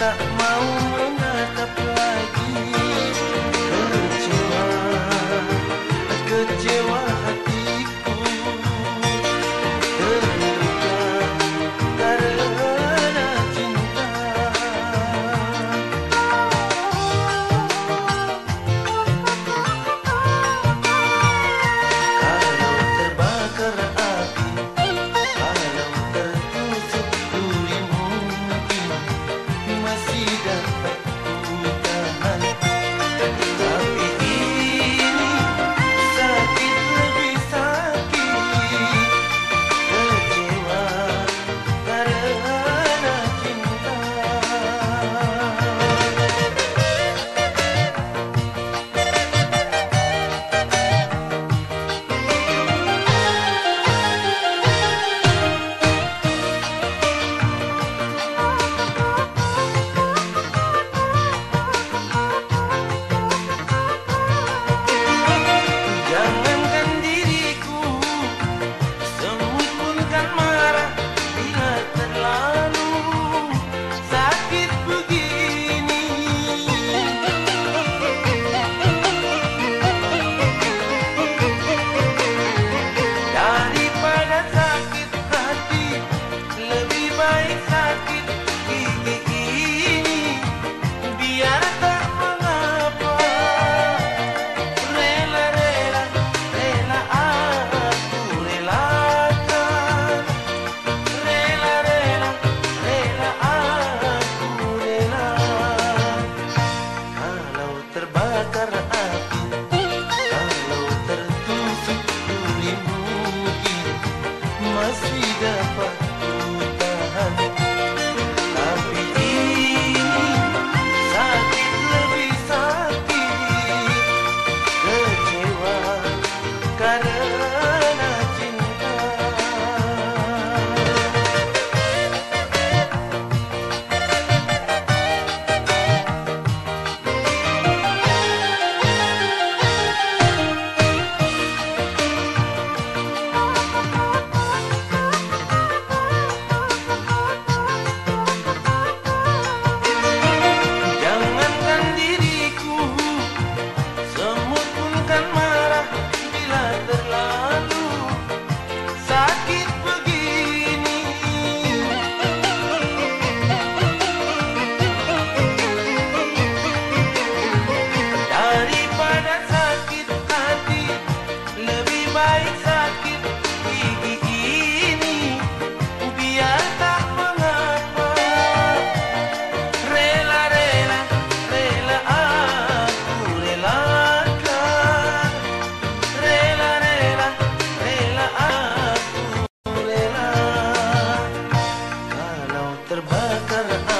tak mau menatap lagi. Kecewa, kecewa hatiku, terluka karena cinta. Kalau terbakar api, kalau tertusuk duri, mungkin masih dapat ku tahan. Tapi ini sakit lebih sakit, kecewa karena cinta. Jangankan diriku, semut pun kan marah bila terlalu sakit begini. Daripada sakit hati, lebih baik sakit gigi ini. Biar tak mengapa, rela-rela, rela aku relakan. Rela-rela, rela aku rela. Kalau terbakar api, kalau tertusuk duri, mungkin masih dapat ku tahan. Tapi ini sakit lebih sakit, kecewa karena cinta. Jangankan diriku, semut pun kan marah bila terlalu sakit begini. Daripada sakit hati, lebih baik sakit gigi ini. Biar tak mengapa, rela-rela, rela aku relakan. Rela-rela, rela aku rela. Kalau terbakar